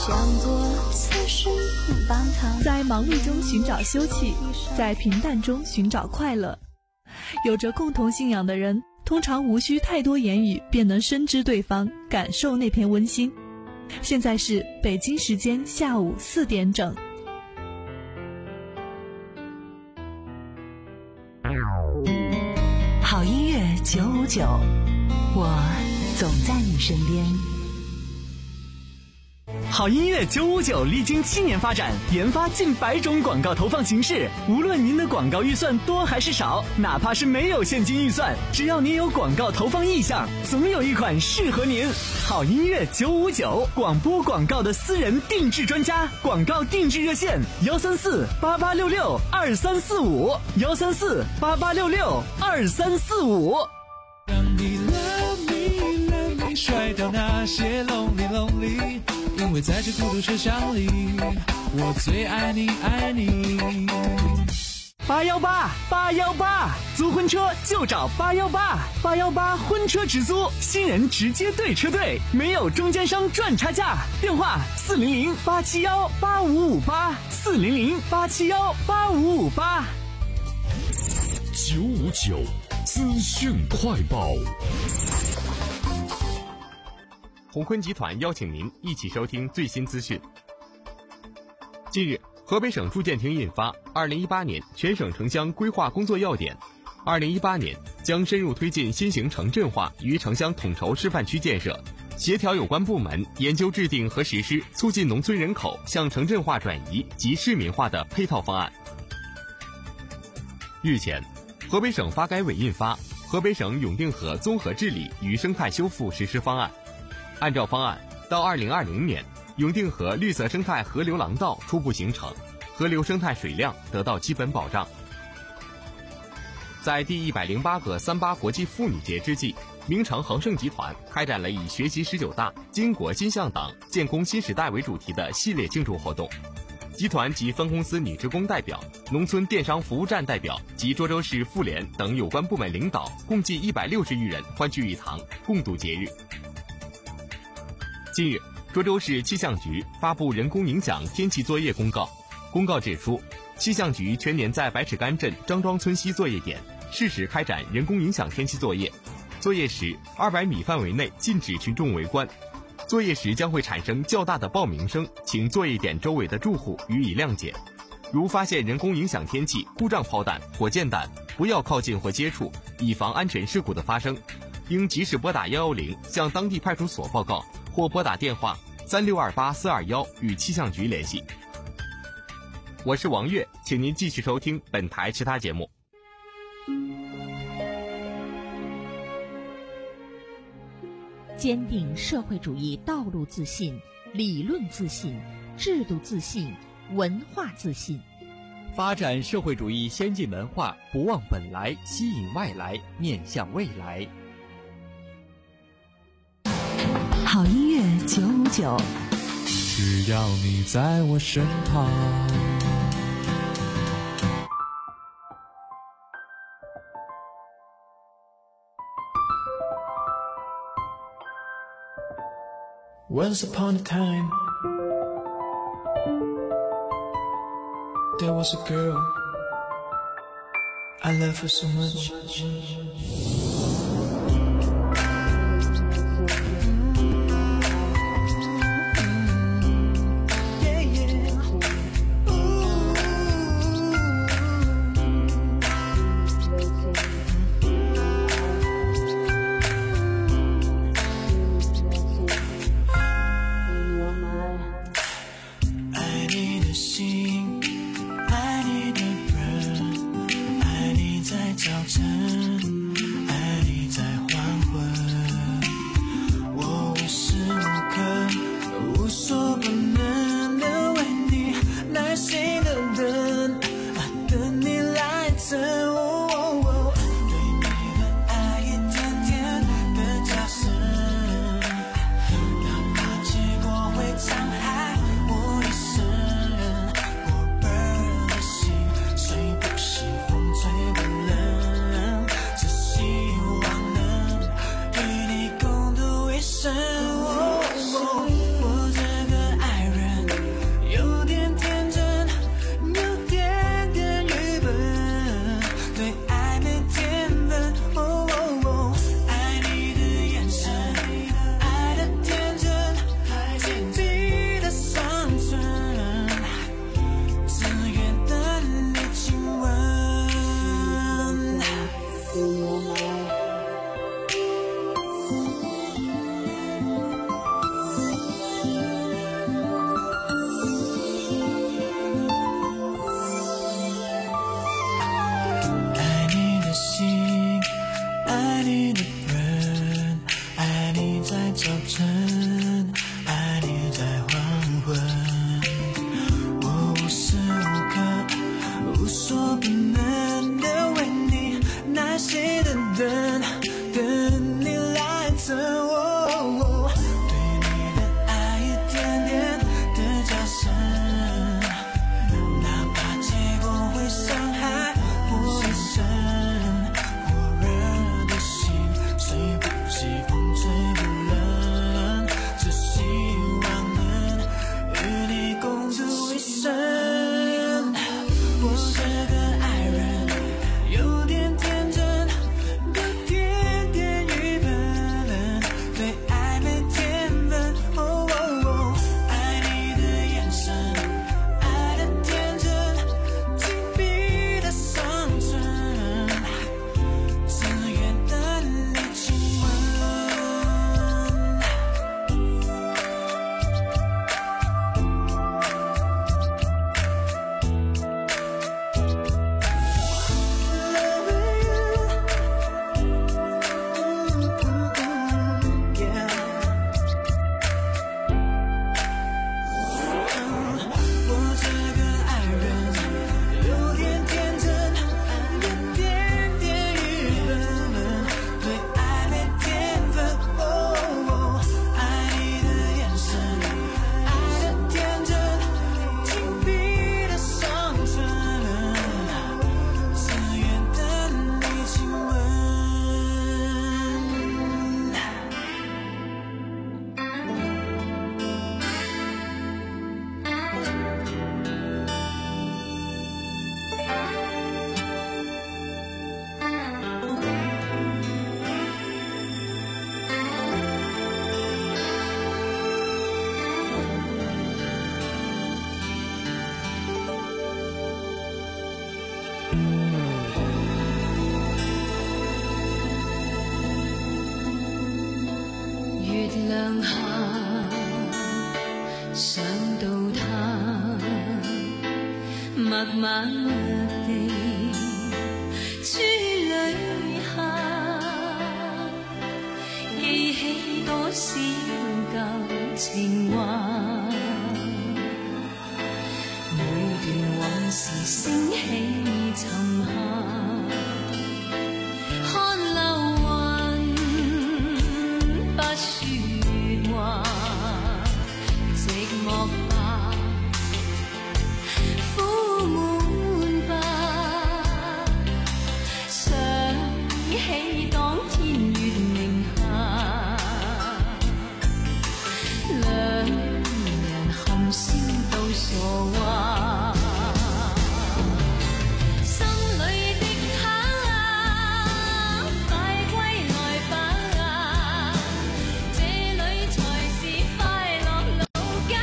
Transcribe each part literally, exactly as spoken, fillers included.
在忙碌中寻找休憩，在平淡中寻找快乐。有着共同信仰的人，通常无需太多言语便能深知对方，感受那片温馨。现在是北京时间下午四点整。 好音乐九五九，我总在你身边。 好音乐九五九历经七年发展，研发近百种广告投放形式。无论您的广告预算多还是少，哪怕是没有现金预算，只要您有广告投放意向，总有一款适合您。好音乐九五九，广播广告的私人定制专家，广告定制热线幺三四八八六六二三四五幺三四八八六六二三四五。 让你 love me love me 甩掉那些 lonely lonely，因为在这孤独车厢里，我最爱你爱你。 八幺八八幺八，租婚车就找八幺八八幺八婚车直租，新人直接对车队，没有中间商赚差价。电话四零零八七幺八五五八四零零八七幺八五五八。 九五九资讯快报。 鸿坤集团邀请您一起收听最新资讯。近日，河北省住建厅印发《二零一八年全省城乡规划工作要点》，二零一八年将深入推进新型城镇化与城乡统筹示范区建设，协调有关部门研究制定和实施促进农村人口向城镇化转移及市民化的配套方案。日前，河北省发改委印发《河北省永定河综合治理与生态修复实施方案》。按照方案，到二零二零年，永定河绿色生态河流廊道初步形成，河流生态水量得到基本保障。在第一百零八个三八国际妇女节之际，明城恒盛集团开展了以学习十九大、巾帼新向党、建功新时代为主题的系列庆祝活动。集团及分公司女职工代表、农村电商服务站代表及涿州市妇联等有关部门领导共计一百六十余人欢聚一堂，共度节日。近日，涿州市气象局发布人工影响天气作业公告。公告指出，气象局全年在百尺竿镇张庄村西作业点适时开展人工影响天气作业。作业时，二百米范围内禁止群众围观。作业时将会产生较大的报鸣声，请作业点周围的住户予以谅解。如发现人工影响天气故障炮弹、火箭弹，不要靠近或接触，以防安全事故的发生。应及时拨打一一零向当地派出所报告，或拨打电话三六二八四二一与气象局联系。我是王悦，请您继续收听本台其他节目。 坚定社会主义道路自信、理论自信、制度自信、文化自信， 发展社会主义先进文化，不忘本来，吸引外来，面向未来。 好音乐九五九， 只要你在我身旁。Once upon a time, there was a girl, I love her so much. I 想到他默默地處女下，記起多少舊情話，每段往事升起沉下，看流雲不說話，寂寞吧，苦悶吧，想起當天月明下，兩人含笑到傻話，心裏的他快歸來吧，這裏才是快樂老家。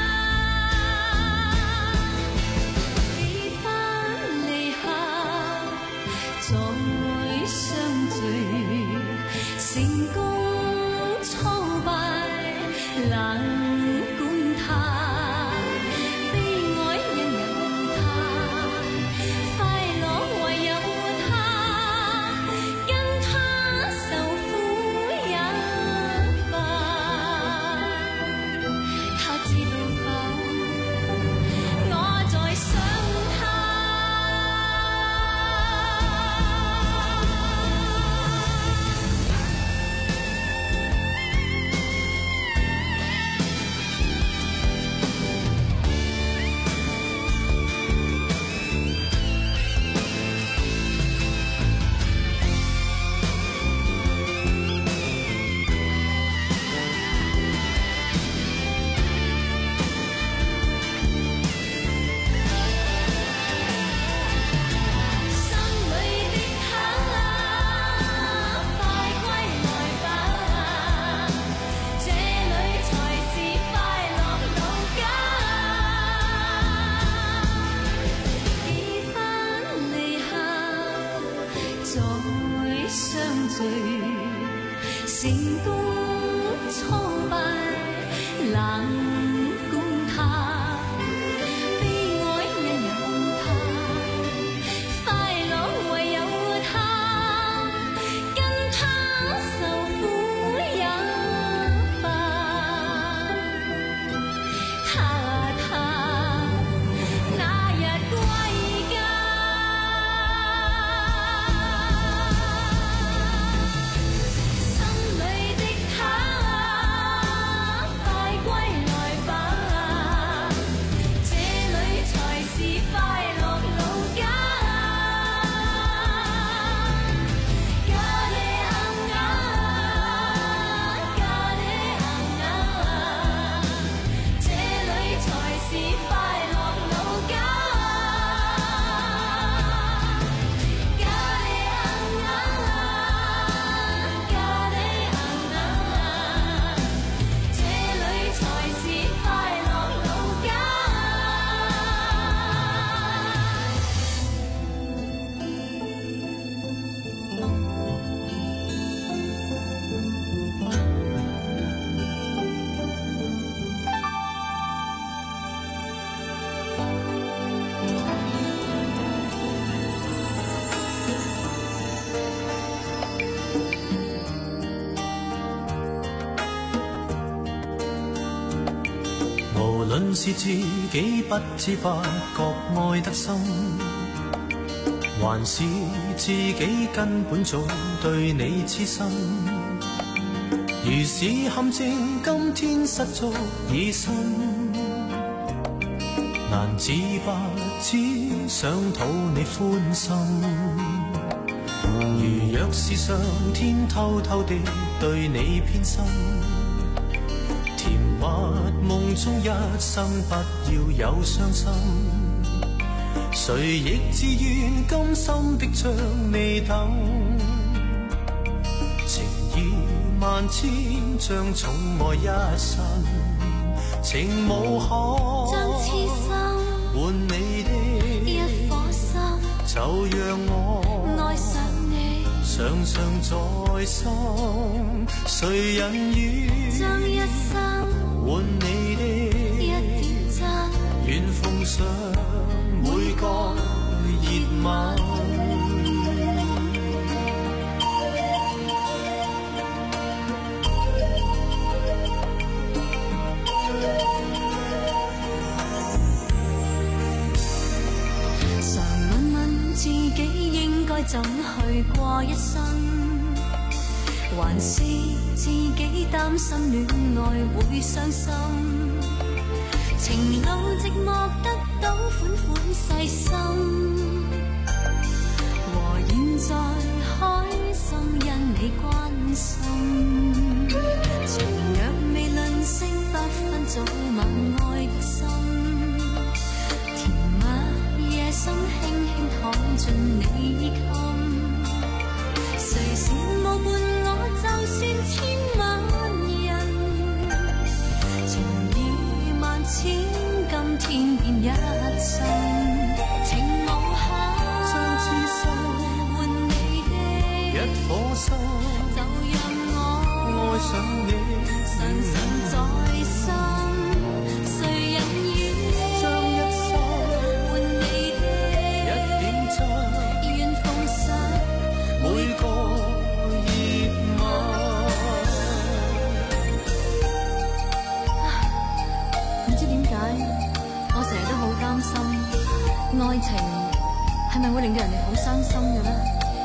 幾番離合再相聚，成功挫敗冷管他，悲哀因有他，快樂唯有他，跟他受苦也罷。他知道否？我在想他。心裏的他快歸來吧，這裏才是快樂老家。幾番離合再相聚，成功挫敗冷管他，悲哀因有他，快樂唯有他，跟他受苦也罷。他他那日歸家。心裏的他快歸來吧，這裏才是快樂老家。咖喱啊啊，咖喱啊啊，這裏才是快樂老家。咖喱啊啊，咖喱啊啊，這裏才是快樂老家。 無論是自己不知不覺愛得深，還是自己根本早對你痴心，如是陷阱今天失足已深，難自拔只想討你歡心。如若是上天偷偷地對你偏心，甜蜜夢中一生不要有傷心，誰亦自願甘心的將你等，情意萬千將寵愛一生，情無可將痴心換你的一顆心， 就讓我愛上你， 常常在心，誰人願將一生換你的晚。 常问问自己应该怎去过一生，还是自己担心恋爱会伤心，情路寂寞得到款款细心，和现在开心因你关心，情若未吝惜不分早晚爱的心，甜蜜夜深轻轻躺进你襟，谁羡慕伴我就算千万人，情意萬千今天變一生，情無限將痴心換你的一顆心， 就讓我愛上你深深在心，誰人願將一生換你的一點真， 願奉上每個夜晚。 唔知點解，我成日都好擔心愛情係咪會令到人哋好傷心嘅咧？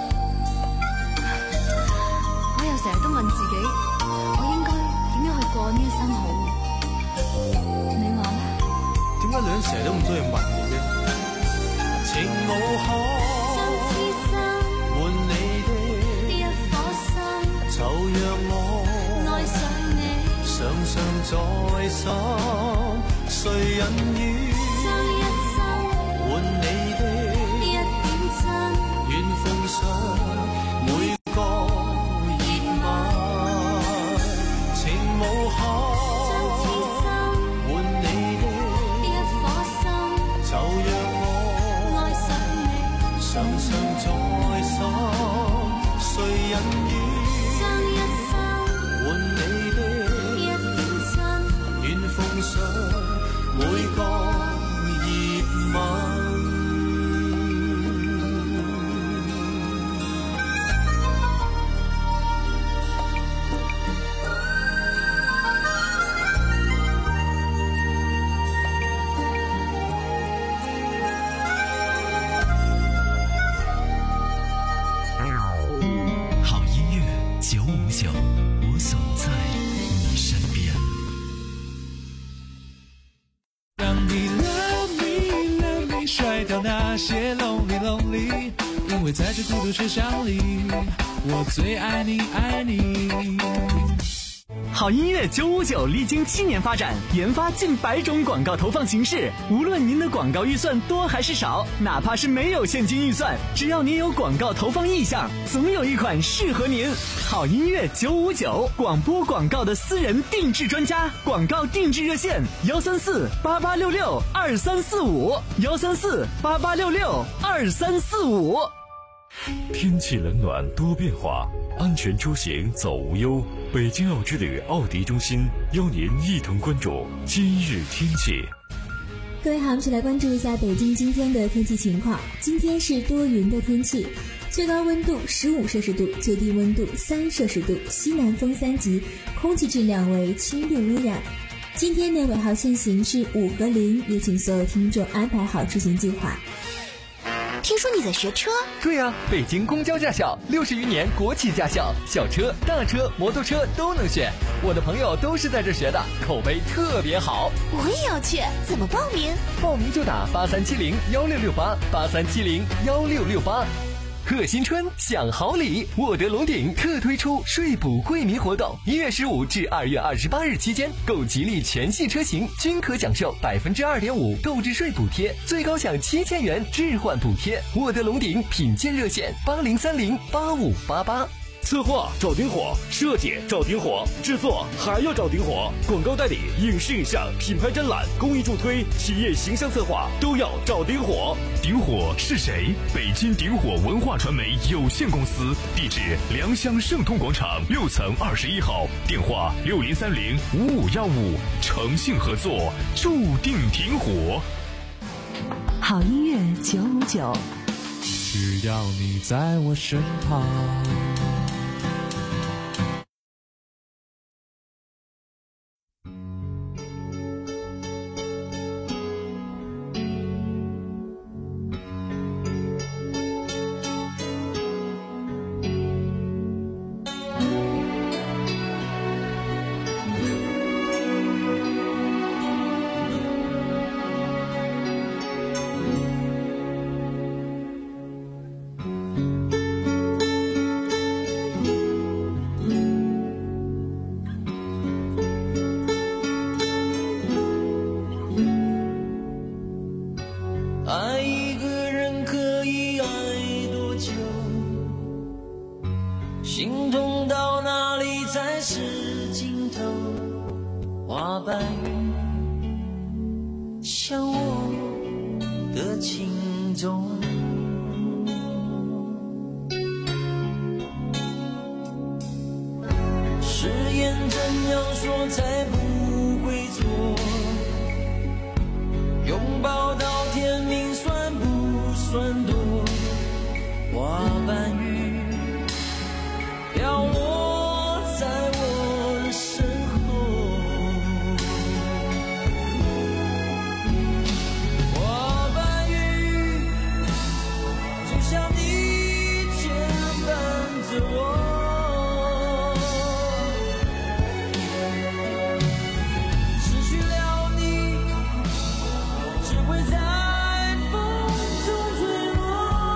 我又成日都問自己，我應該點樣去過呢一生好？你話咧？ 點解女人成日都咁中意問我嘅？情無將可痴心換你的， 一顆心就讓我愛上你， 常常在心，誰人願將一生換你的一點真， 願奉上每個夜晚，情無將痴可心換你的， 一顆心就讓我愛上你， 常常在心，誰人願將一生換你的一點真， 願奉上每個夜晚。 好音乐九五九，我总在你身边。 让你 love me love me 甩掉那些 lonely lonely， 因为在这孤独车厢里，我最爱你爱你。 好音乐九五九历经七年发展，研发近百种广告投放形式。无论您的广告预算多还是少，哪怕是没有现金预算，只要您有广告投放意向，总有一款适合您。好音乐九五九，广播广告的私人定制专家，广告定制热线：幺三四八八六六二三四五，幺三四八八六六二三四五。 天气冷暖多变化，安全出行走无忧。北京奥之旅奥迪中心邀您一同关注今日天气。 各位好，我们一起来关注一下北京今天的天气情况。今天是多云的天气，最高温度十五摄氏度，最低温度三摄氏度，西南风三级，空气质量为轻度污染。今天的尾号限行是五和零，也请所有听众安排好出行计划。 听说你在学车？ 对呀、啊，北京公交驾校六十余年国企驾校，小车、大车、摩托车都能选。我的朋友都是在这学的，口碑特别好。 我也要去，怎么报名？ 报名就打八三七零幺六六八八三七零幺六六八。贺新春享好礼，沃德龙鼎特推出税补惠民活动，一月十五至二月二十八日期间，购吉利全系车型均可享受百分之二点五购置税补贴，最高享七千元置换补贴。沃德龙鼎品鉴热线八零三零八五八八。 策划找顶火，设计找顶火，制作还要找顶火，广告代理、影视影像、品牌展览、公益助推、企业形象策划都要找顶火。 顶火是谁？北京顶火文化传媒有限公司，地址良乡盛通广场六层二十一号，电话六零三零五五幺五，诚信合作，注定顶火。 好音乐九五九。 只要你在我身旁。 爱一个人可以爱多久？心痛到哪里才是尽头？花瓣雨像我的情衷，誓言怎样说才不会错？拥抱到天明算不算多？花瓣雨飘落在我身后，花瓣雨就像你牵绊着我，失去了你只会在风中坠落。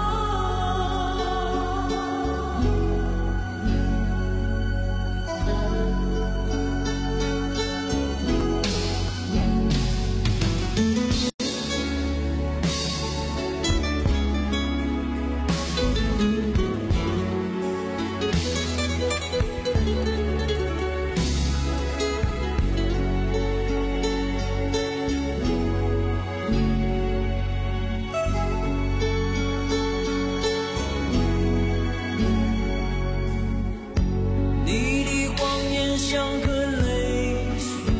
你的谎言像颗泪水，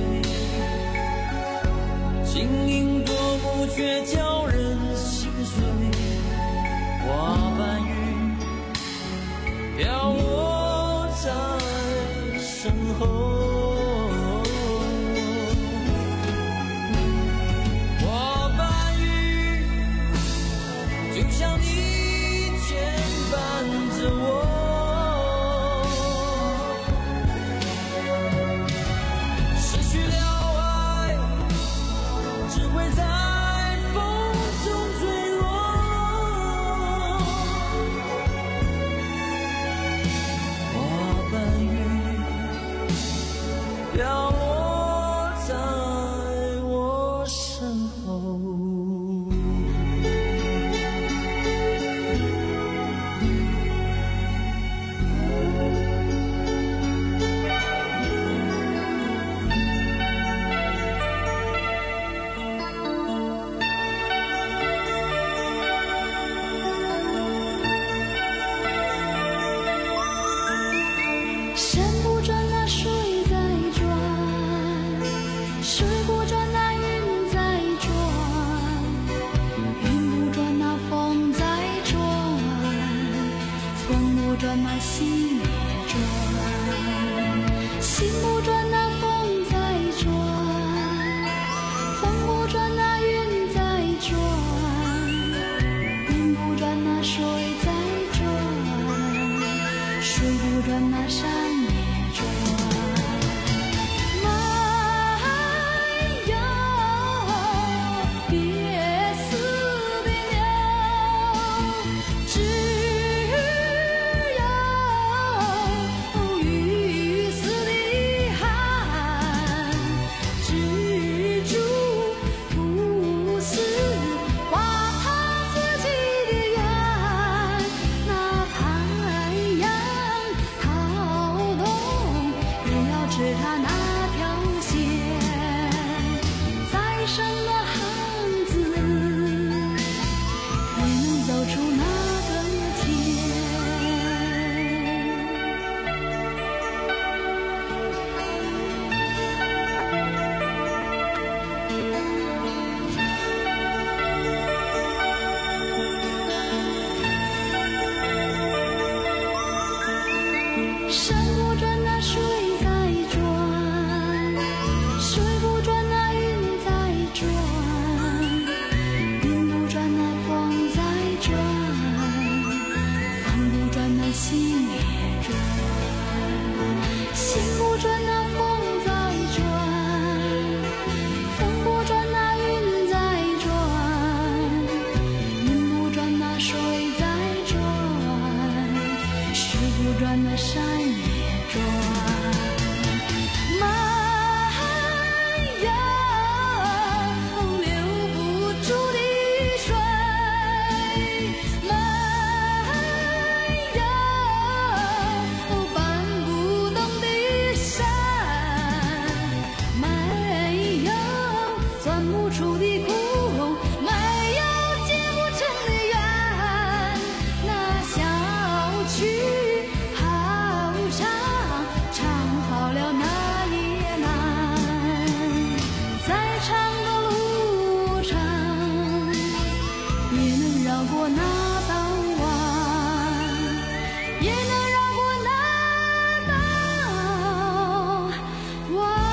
晶莹夺目却叫人心碎。花瓣雨飘落在身后，花瓣雨就像你牵绊着我，失去了爱只会在风中坠落。 满目处的苦，没有结不成的缘。那小曲好唱，唱好了那夜难，在长的路上也能绕过那道弯，也能绕过那道弯。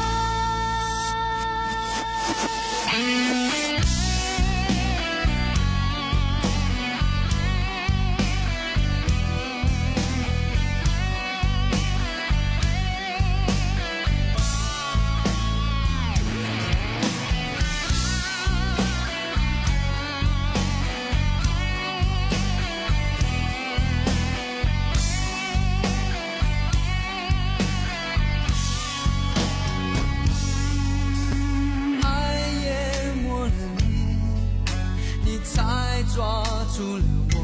抓住了我，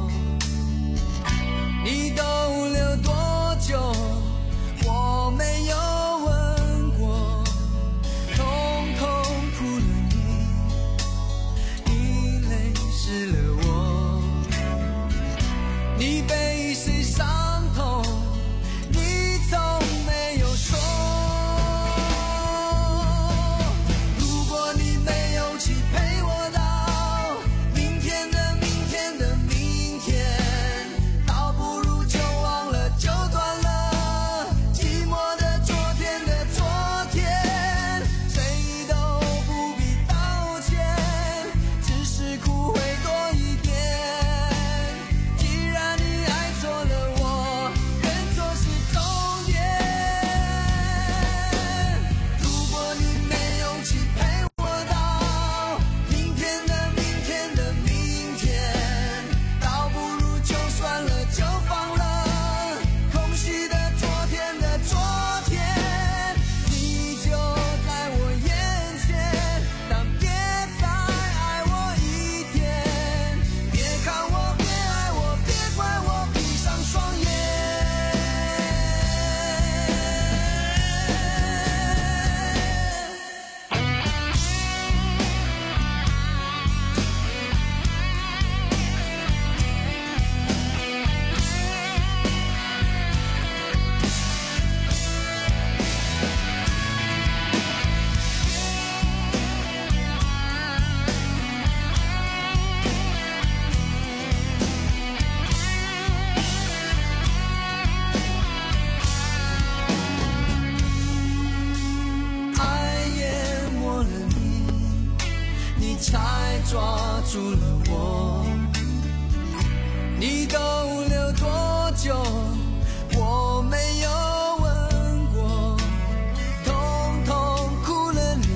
你逗留多久我没有问过，通通哭了你，你泪湿了我，你被谁伤痛你从没有说，如果你没有去陪我到才抓住了我，你逗留多久我没有问过，通通哭了你，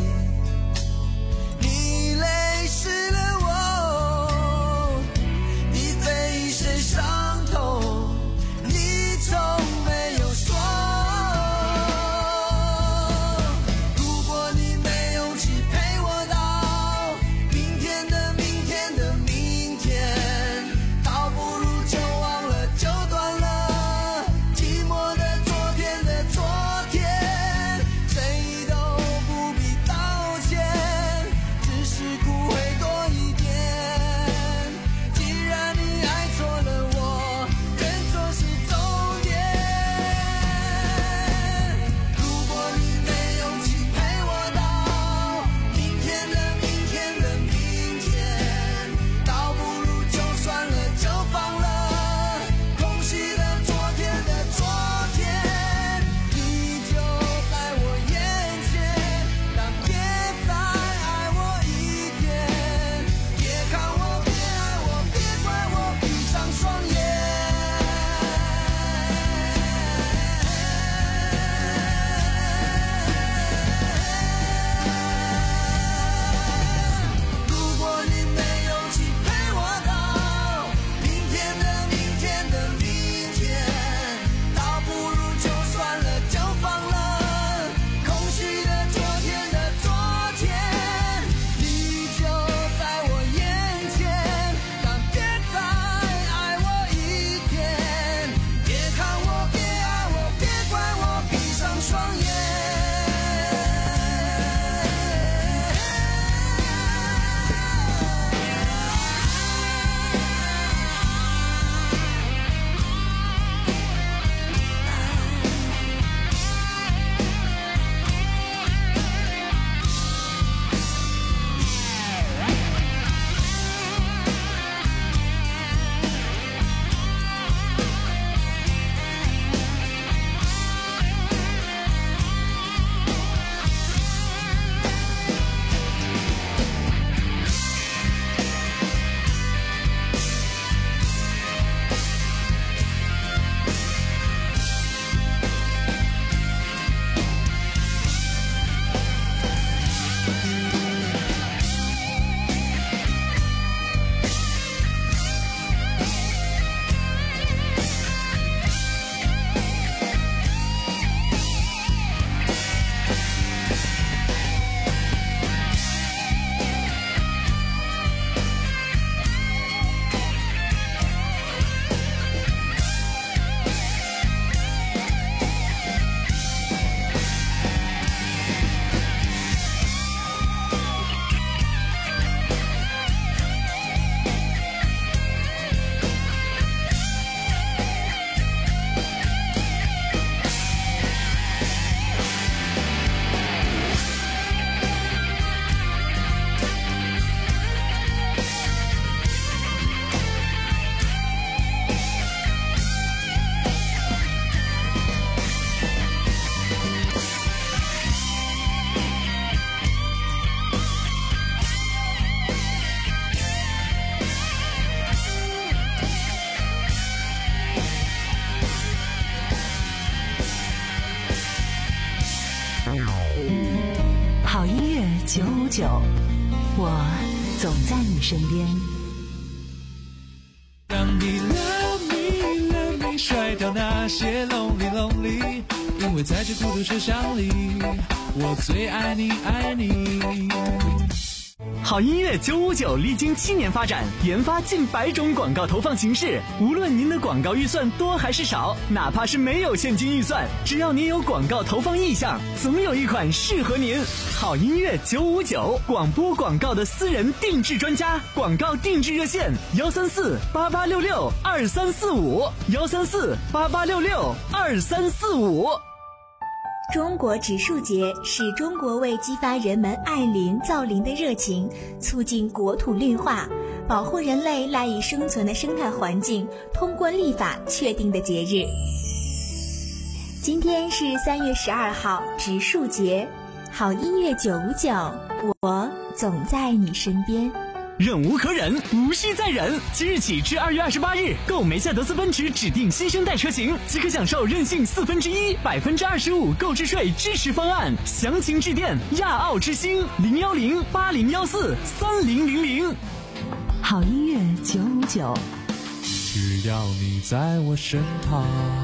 你泪湿了我，你被谁伤透你从没有说，如果你没有去陪我到明天的明天的明天，倒不如就忘了就断了， 九，我总在你身边。 让你 love me love me 甩掉那些 lonely lonely， 因为在这孤独车厢里，我最爱你爱你。 好音乐九五九历经七年发展，研发近百种广告投放形式。无论您的广告预算多还是少，哪怕是没有现金预算，只要您有广告投放意向，总有一款适合您。好音乐九五九，广播广告的私人定制专家，广告定制热线：幺三四八八六六二三四五，幺三四八八六六二三四五。 中国植树节是中国为激发人们爱林造林的热情，促进国土绿化，保护人类赖以生存的生态环境，通过立法确定的节日。今天是三月十二号，植树节。好音乐九五九，我总在你身边。 忍无可忍，无需再忍。即日起至二月二十八日，购梅赛德斯奔驰指定新生代车型，即可享受任性四分之一、百分之二十五购置税支持方案。详情致电亚奥之星零幺零八零幺四三零零零。 好音乐九五九， 只要你在我身旁。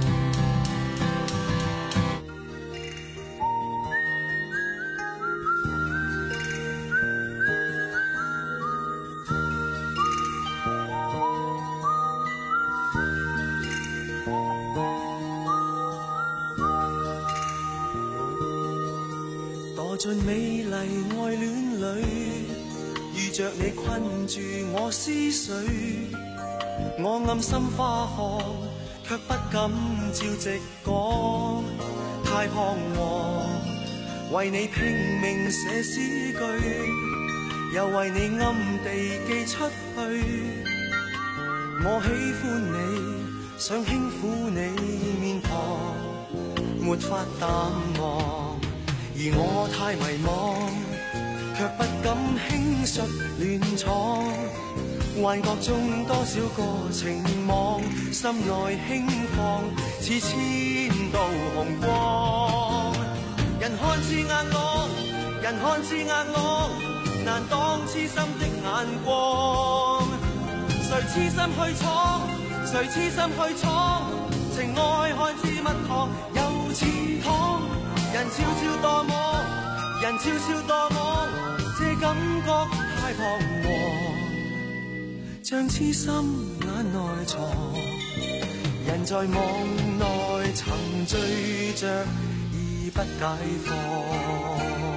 在美麗愛戀裏，遇着你困住我思緒，我暗心花放，卻不敢照直講，太彷徨，為你拼命寫詩句，又為你暗地寄出去，我喜歡你，想輕撫你面龐，沒法淡忘。而我太迷惘，卻不敢輕率亂闖，幻覺中多少個情網，心內輕放，似千道紅光。人看似硬朗，人看似硬朗，難擋痴心的眼光。誰痴心去闖，誰痴心去闖，情愛看似蜜糖，又似糖。人悄悄墮網，人悄悄墮網，這感覺太彷徨，像痴心眼內藏。人在網內沉醉着，已不解放。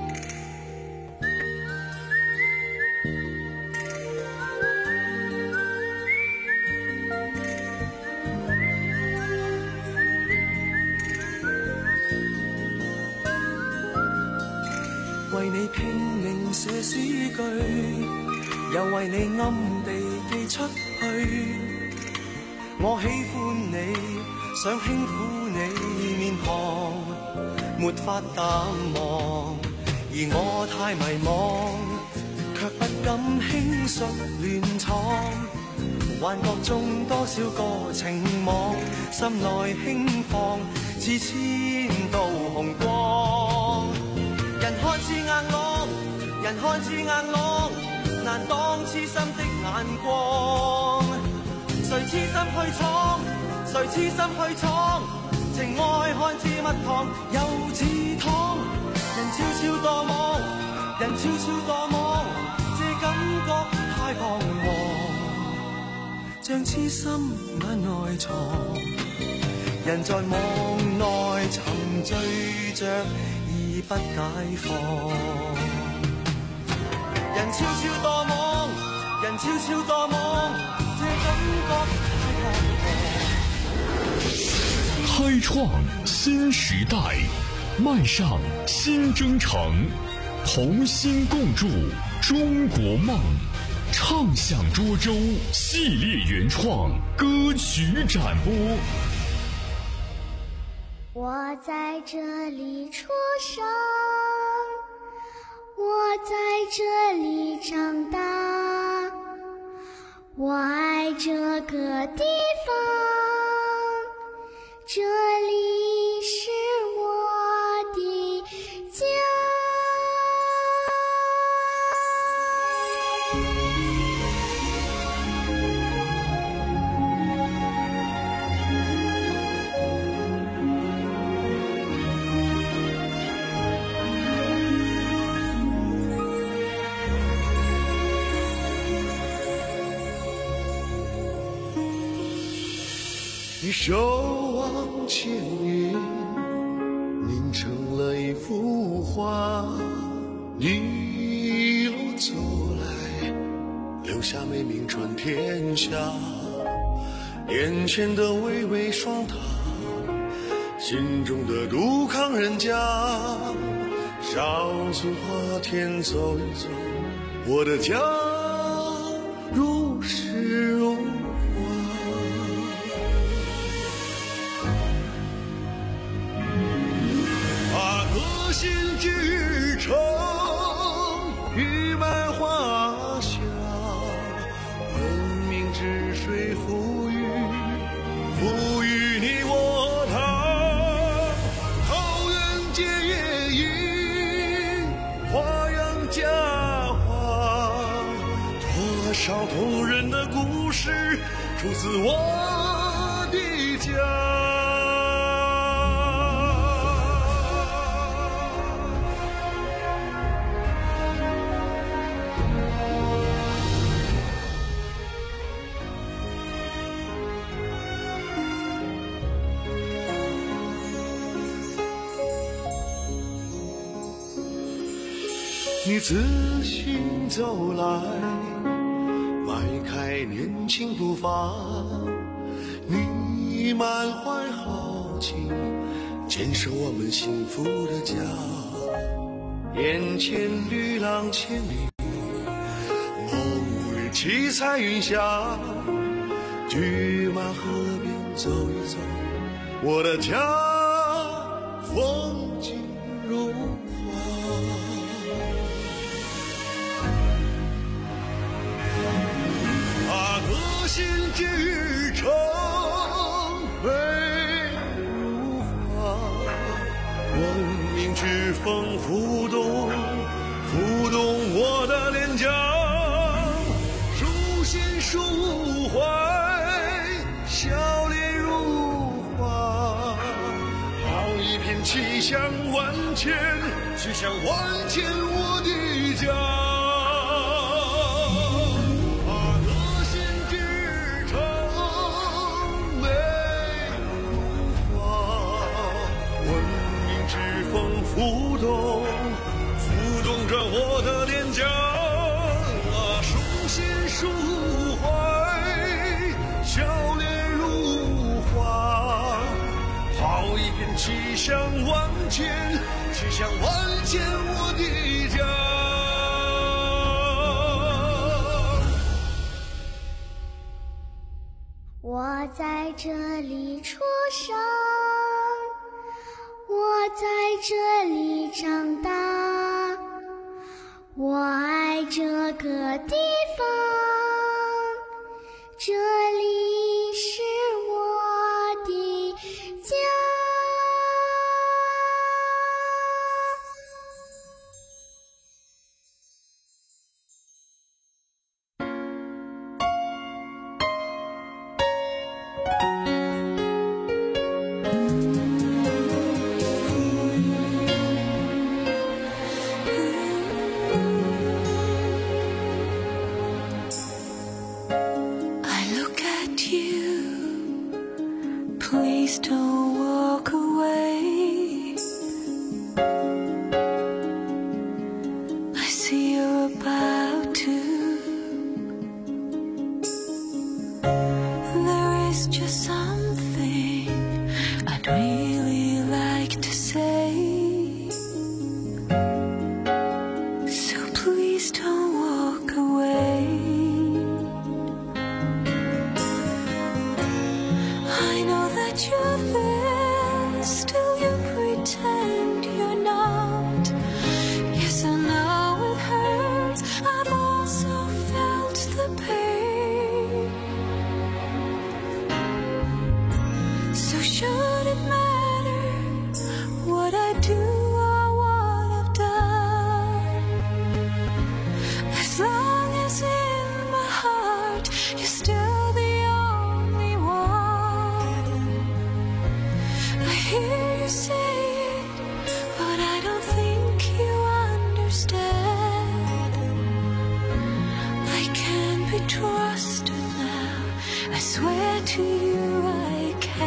為你拼命寫詩句，又為你暗地寄出去。我喜歡你，想輕撫你面龐，沒法淡忘。而我太迷惘，卻不敢輕率亂闖。幻覺中多少個情網，心內輕放，似千道紅光。人看似硬朗，人看似硬朗，難擋痴心的眼光。誰痴心去闖，誰痴心去闖，情愛看似蜜糖，又似糖。人悄悄墮網，人悄悄墮網，這感覺太彷徨，像痴心眼內藏。人在網內沉醉着，不解放。人悄悄墮網，人悄悄墮網，這感覺開創新時代，邁上新征程，同心共築中國夢。唱響涿州系列原創歌曲展播。 我在这里出生，我在这里长大，我爱这个地方，这里是我的家。 你守望牵引，凝成了一幅画。你一路走来，留下美名传天下。眼前的巍巍双塔，心中的杜康人家。少村花田走一走，我的家如诗如歌心之城，玉满花香，文明之水赋予，赋予你我他。桃源结夜莺，花样佳话，多少动人的故事出自我的家。你自行走来，迈开年轻步伐，你满怀豪情，坚守我们幸福的家。眼前绿浪千里，梦里七彩云霞，驹马河边走一走，我的家风景如心之城，美如画，文明之风浮动，浮动我的脸颊。书信抒怀，笑脸如花，好一片气象万千，气象万千我的家。浮动，浮动着我的脸颊，啊，书信抒怀，笑脸如花，好一片气象万千，气象万千我的家。 我在这里出生，我在这里长大，我爱这个地方，这里是我的家。 Please don't walk away. I see you're about to. There is just something I'd really like to say. So please don't walk away. I know that you're there, still you pretend you're not. Yes, I know it hurts, I've also felt the pain. So should it matter what I do or what I've done? As long as in my heart you're still the only one. I hear you say it, but I don't think you understand. I can't be trusted now, I swear to you I can.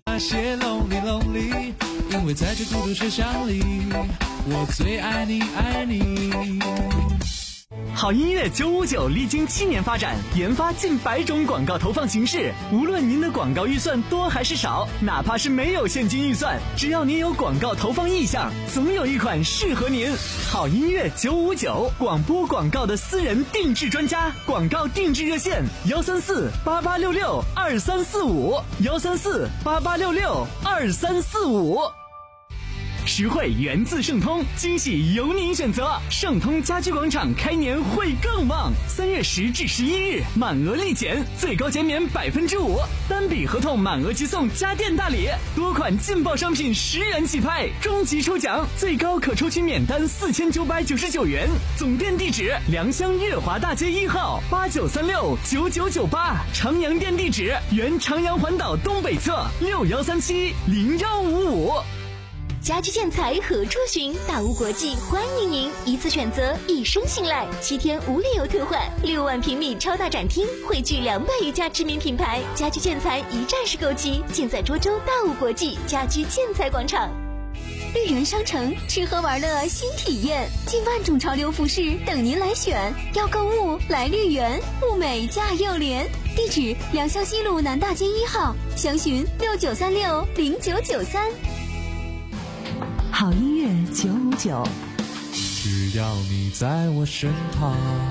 那些 lonely lonely， 因为在这孤独车厢里，我最爱你爱你。 好音乐九五九历经七年发展，研发近百种广告投放形式。无论您的广告预算多还是少，哪怕是没有现金预算，只要您有广告投放意向，总有一款适合您。好音乐九五九，广播广告的私人定制专家，广告定制热线：幺三四八八六六二三四五，幺三四八八六六二三四五。实惠源自盛通，惊喜由您选择。盛通家居广场开年会更旺，三月十至十一日满额立减，最高减免百分之五，单笔合同满额即送家电大礼，多款劲爆商品十元起拍，终极抽奖最高可抽取免单四千九百九十九元。总店地址：良乡月华大街一号八九三六九九九八，长阳店地址：原长阳环岛东北侧六幺三七零幺五五。 家居建材何处寻？大屋国际欢迎您，一次选择，一生信赖，七天无理由退换，六万平米超大展厅，汇聚两百余家知名品牌，家居建材一站式购齐，尽在涿州大屋国际家居建材广场。绿园商城，吃喝玩乐新体验，近万种潮流服饰等您来选。要购物来绿园，物美价又廉。地址：良乡西路南大街一号，详询六九三六零九九三。 好音乐九五九， 只要你在我身旁。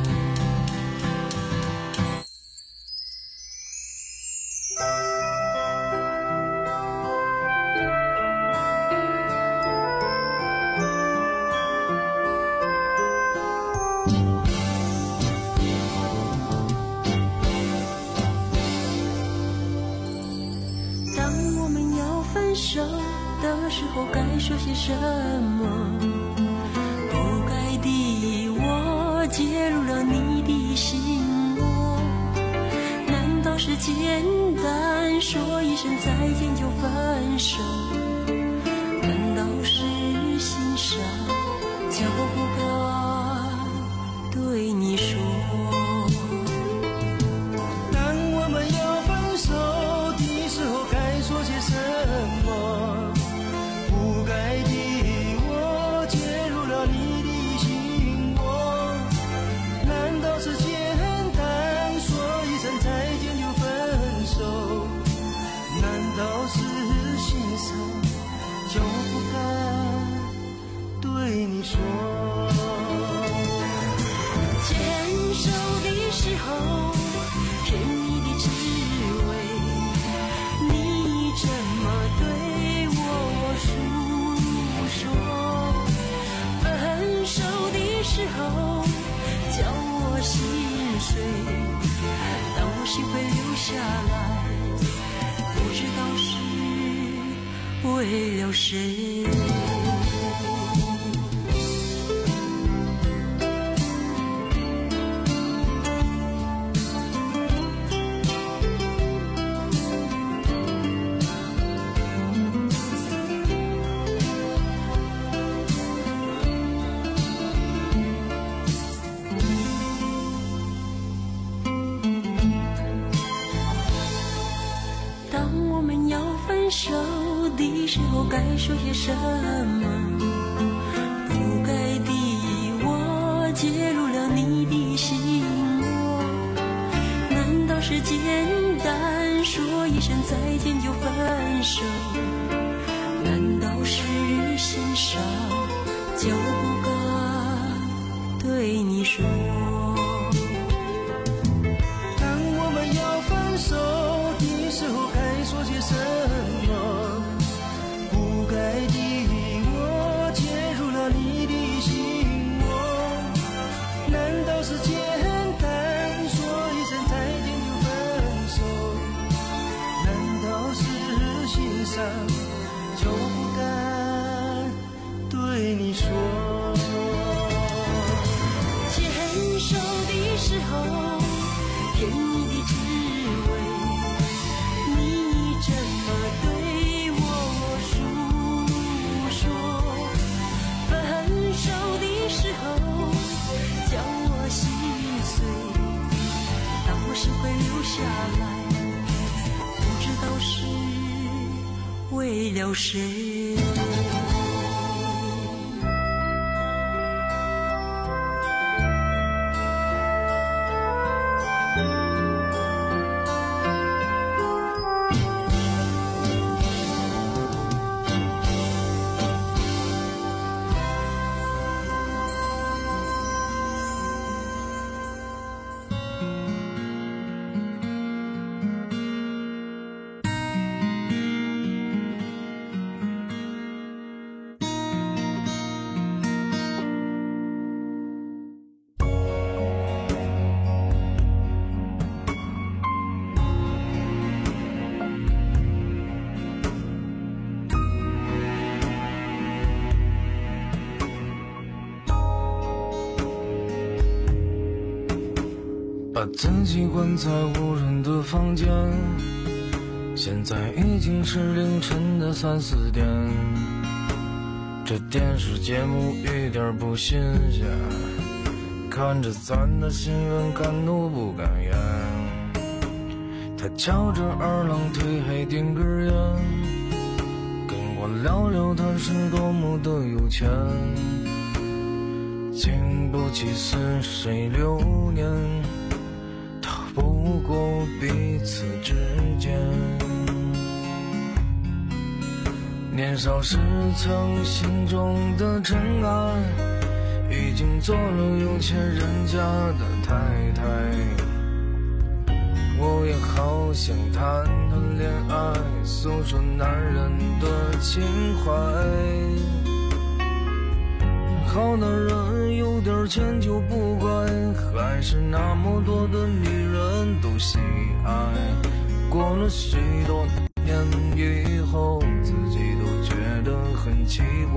当我们要分手的时候，该说些什么？不该的我介入了你的心窝，难道是简单说一声再见就分手？难道是欣赏就不该对你说？当我们要分手的时候，该说些什么？就不该对你说，牵手的时候骗你的滋味，你怎么对我诉说？分手的时候叫我心碎，但我心会留下来，不知道是为了谁？当我们要分手的时候，该说些什么？不该的我介入了你的心窝，难道是简单说一声再见就分手？难道是欣赏就不该对你说？当我们要分手的时候，该说些什么？不该的我介入了你的心窝，难道是简单说一声再见就分手？难道是欣赏就不该对你说？牵手的时候骗你的滋味，你怎么对为了谁？ 把自己关在无人的房间，现在已经是凌晨的三四点。这电视节目一点不新鲜，看着咱的新闻敢怒不敢言。他翘着二郎腿还点根烟，跟我聊聊他是多么的有钱，经不起似水流年，不过彼此之间。年少时曾心中的尘埃，已经做了有钱人家的太太。我也好想谈谈恋爱，诉说男人的情怀。好男人有点钱就不乖，还是那么多的女人都喜爱。过了许多年以后，自己都觉得很奇怪。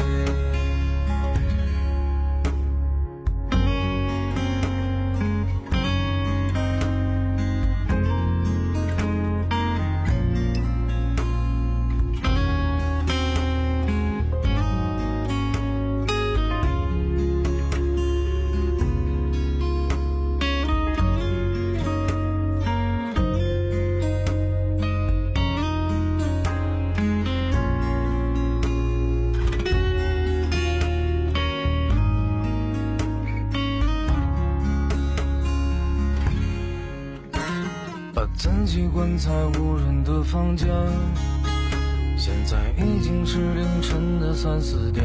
自己关在无人的房间，现在已经是凌晨的三四点。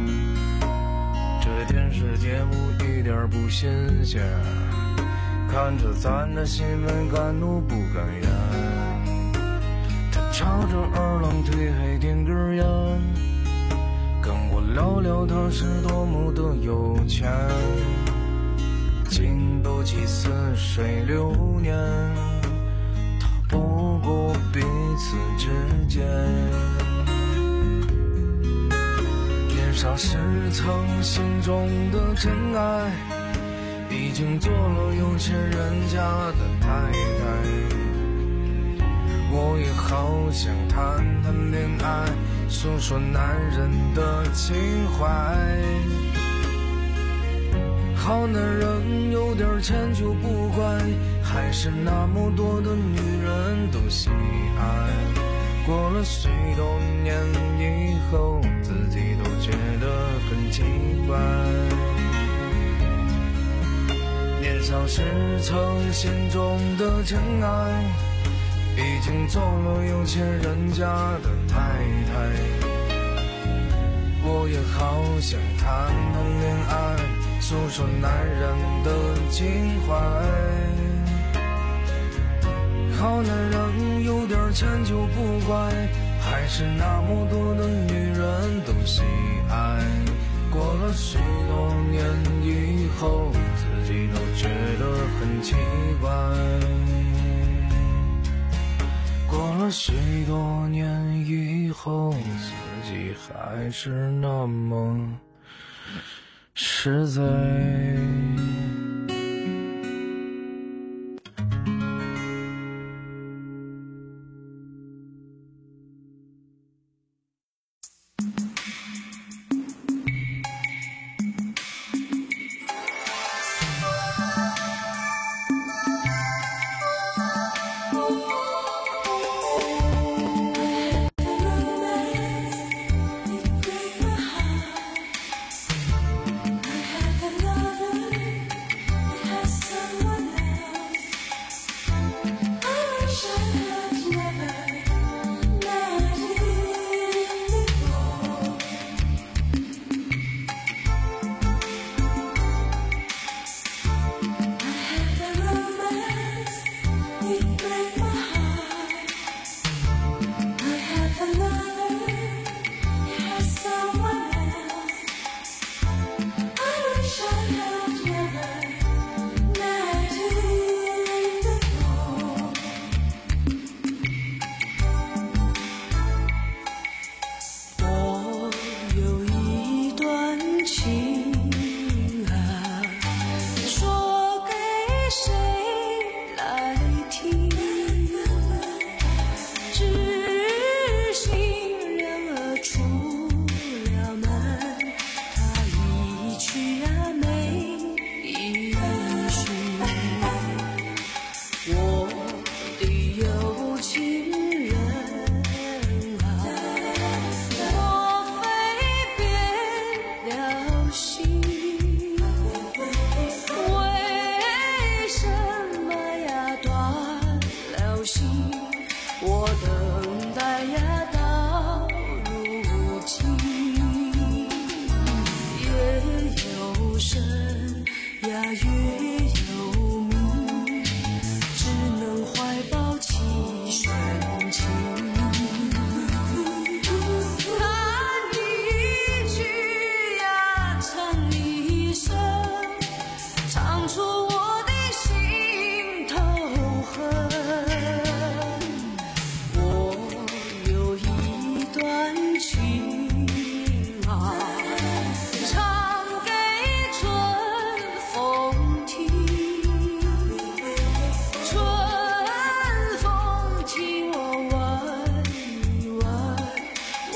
这电视节目一点不新鲜，看着咱的新闻敢怒不敢言。他翘着二郎腿还点根烟，跟我聊聊他是多么的有钱，经不起似水流年，不过彼此之间。年少时曾心中的真爱，已经做了有钱人家的太太。我也好想谈谈恋爱，诉说男人的情怀。好男人有点钱就不乖，还是那么多的女人都喜爱。过了许多年以后，自己都觉得很奇怪。年少时曾心中的真爱，已经做了有钱人家的太太。我也好想谈谈恋爱，诉说男人的情怀。好男人有点钱就不乖，还是那么多的女人都喜爱。过了许多年以后，自己都觉得很奇怪。过了许多年以后，自己还是那么实在。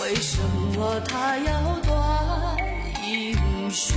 为什么它要断音讯？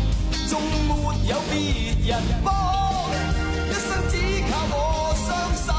有別人幫，一生只靠我雙手。